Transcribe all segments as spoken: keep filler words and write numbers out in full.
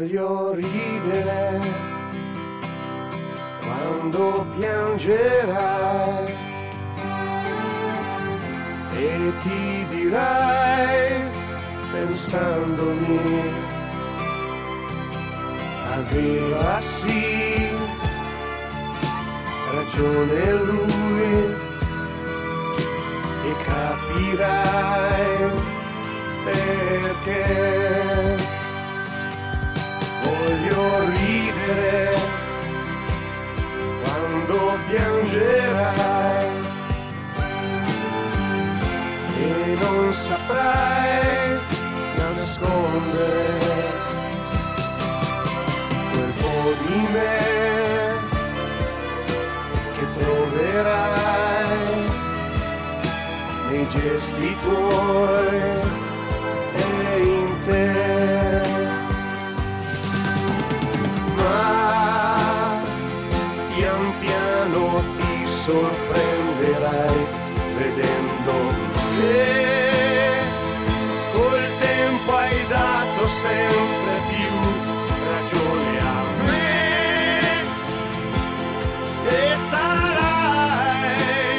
Voglio ridere quando piangerai e ti dirai pensandomi, aveva sì ragione lui, e capirai perché. Voglio ridere quando piangerai e non saprai nascondere quel po' di me che troverai nei gesti tuoi e in te. Ma pian piano ti sorprenderai vedendo che col tempo hai dato sempre più ragione a me e sarai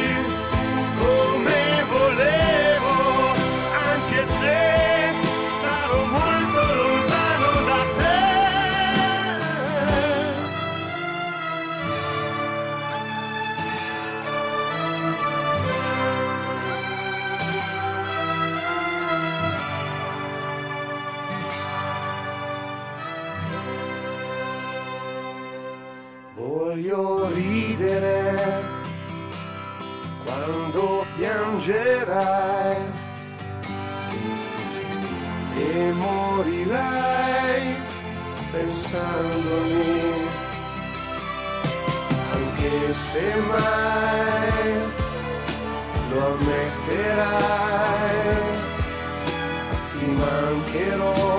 come volevo, anche se sarò molto lontano da te. Voglio ridere quando piangerai e morirai pensandomi, anche se mai lo ammetterai, ti mancherò